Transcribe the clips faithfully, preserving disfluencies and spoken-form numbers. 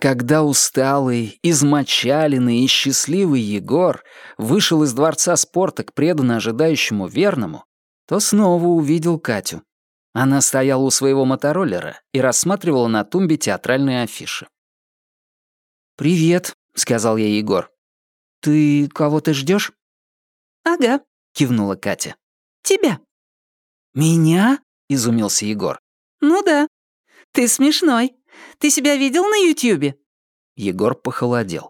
когда усталый, измочаленный и счастливый Егор вышел из дворца спорта к преданно ожидающему верному, то снова увидел Катю. Она стояла у своего мотороллера и рассматривала на тумбе театральные афиши. «Привет», — сказал ей Егор. «Ты кого-то ждешь? «Ага», — кивнула Катя. «тебя». «Меня?» — изумился Егор. «Ну да. Ты смешной. Ты себя видел на Ютьюбе?» Егор похолодел.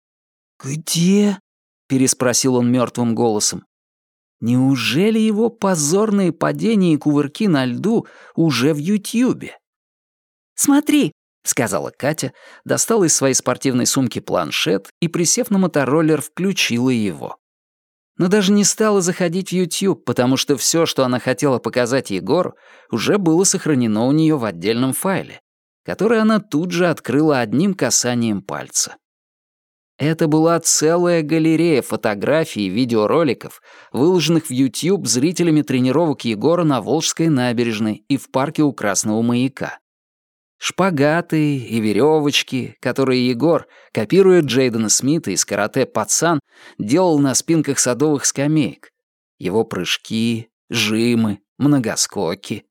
«Где?» — переспросил он мертвым голосом. Неужели его позорные падения и кувырки на льду уже в Ютьюбе? «Смотри», — сказала Катя, достала из своей спортивной сумки планшет и, присев на мотороллер, включила его. Но даже не стала заходить в YouTube, потому что все, что она хотела показать Егору, уже было сохранено у нее в отдельном файле, который она тут же открыла одним касанием пальца. Это была целая галерея фотографий и видеороликов, выложенных в YouTube зрителями тренировок Егора на Волжской набережной и в парке у Красного маяка. Шпагаты и веревочки, которые Егор, копируя Джейдена Смита из карате «Пацан», делал на спинках садовых скамеек. Его прыжки, жимы, многоскоки.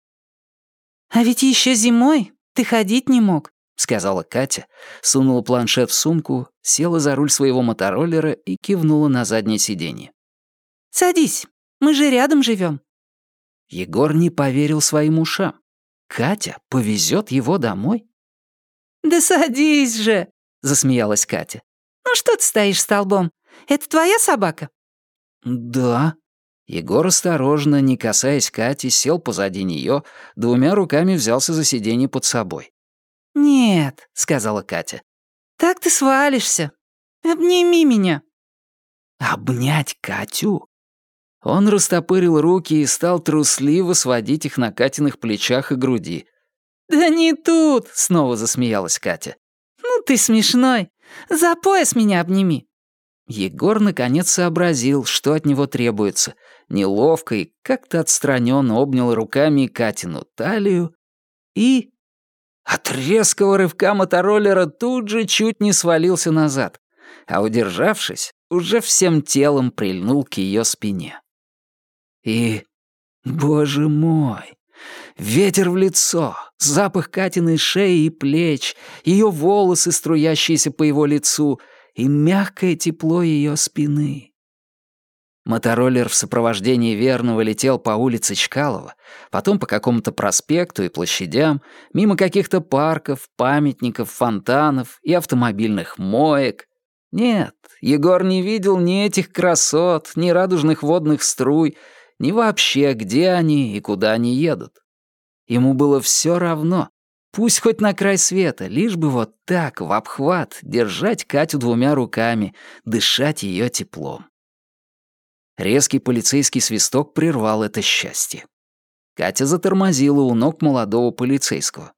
«А ведь еще зимой ты ходить не мог», — сказала Катя, сунула планшет в сумку, села за руль своего мотороллера и кивнула на заднее сиденье. «Садись, мы же рядом живем». Егор не поверил своим ушам. Катя повезет его домой? «Да садись же», — засмеялась Катя. «Ну что ты стоишь столбом? Это твоя собака?» «Да». Егор осторожно, не касаясь Кати, сел позади нее, двумя руками взялся за сиденье под собой. «Нет», — сказала Катя. «Так ты свалишься. Обними меня». «Обнять Катю?» Он растопырил руки и стал трусливо сводить их на Катиных плечах и груди. «Да не тут!» — снова засмеялась Катя. «Ну ты смешной. За пояс меня обними». Егор наконец сообразил, что от него требуется. Неловко и как-то отстраненно обнял руками Катину талию и... От резкого рывка мотороллера тут же чуть не свалился назад, а, удержавшись, уже всем телом прильнул к ее спине. И, боже мой, ветер в лицо, запах Катиной шеи и плеч, ее волосы, струящиеся по его лицу, и мягкое тепло ее спины. Мотороллер в сопровождении верного летел по улице Чкалова, потом по какому-то проспекту и площадям, мимо каких-то парков, памятников, фонтанов и автомобильных моек. Нет, Егор не видел ни этих красот, ни радужных водных струй, ни вообще, где они и куда они едут. Ему было все равно. Пусть хоть на край света, лишь бы вот так, в обхват, держать Катю двумя руками, дышать ее теплом. Резкий полицейский свисток прервал это счастье. Катя затормозила у ног молодого полицейского.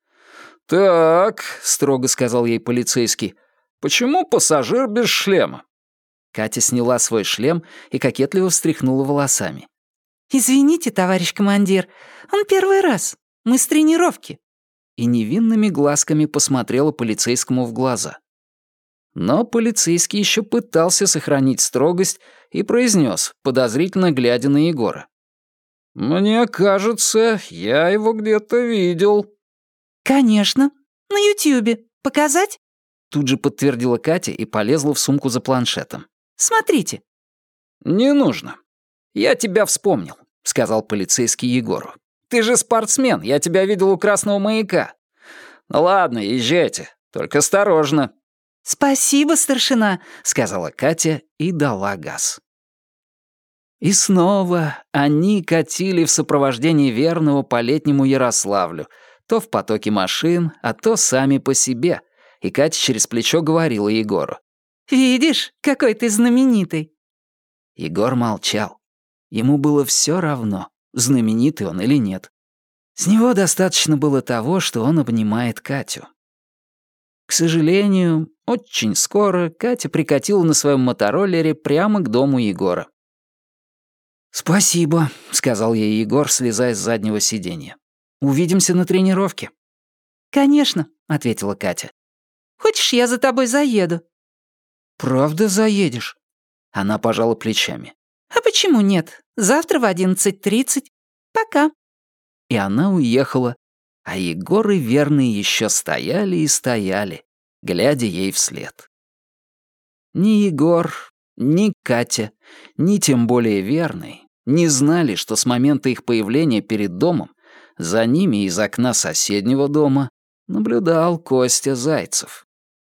«Так», — строго сказал ей полицейский, — «почему пассажир без шлема?» Катя сняла свой шлем и кокетливо встряхнула волосами. «Извините, товарищ командир, он первый раз. Мы с тренировки». И невинными глазками посмотрела полицейскому в глаза. Но полицейский еще пытался сохранить строгость и произнес, подозрительно глядя на Егора. «Мне кажется, я его где-то видел». «Конечно, на Ютьюбе. Показать?» Тут же подтвердила Катя и полезла в сумку за планшетом. «Смотрите». «Не нужно. Я тебя вспомнил», — сказал полицейский Егору. «Ты же спортсмен, я тебя видел у Красного маяка. Ну ладно, езжайте, только осторожно». «Спасибо, старшина», — сказала Катя и дала газ. И снова они катили в сопровождении верного по летнему Ярославлю, то в потоке машин, а то сами по себе, и Катя через плечо говорила Егору. «Видишь, какой ты знаменитый». Егор молчал. Ему было все равно, знаменитый он или нет. С него достаточно было того, что он обнимает Катю. К сожалению, очень скоро Катя прикатила на своем мотороллере прямо к дому Егора. «Спасибо», — сказал ей Егор, слезая с заднего сиденья. «Увидимся на тренировке». «Конечно», — ответила Катя. Хочешь, я за тобой заеду?» «Правда заедешь?» Она пожала плечами. «А почему нет? Завтра в одиннадцать тридцать. Пока». И она уехала, а Егор и Верный еще стояли и стояли, глядя ей вслед. Ни Егор, ни Катя, ни тем более Верный не знали, что с момента их появления перед домом за ними из окна соседнего дома наблюдал Костя Зайцев.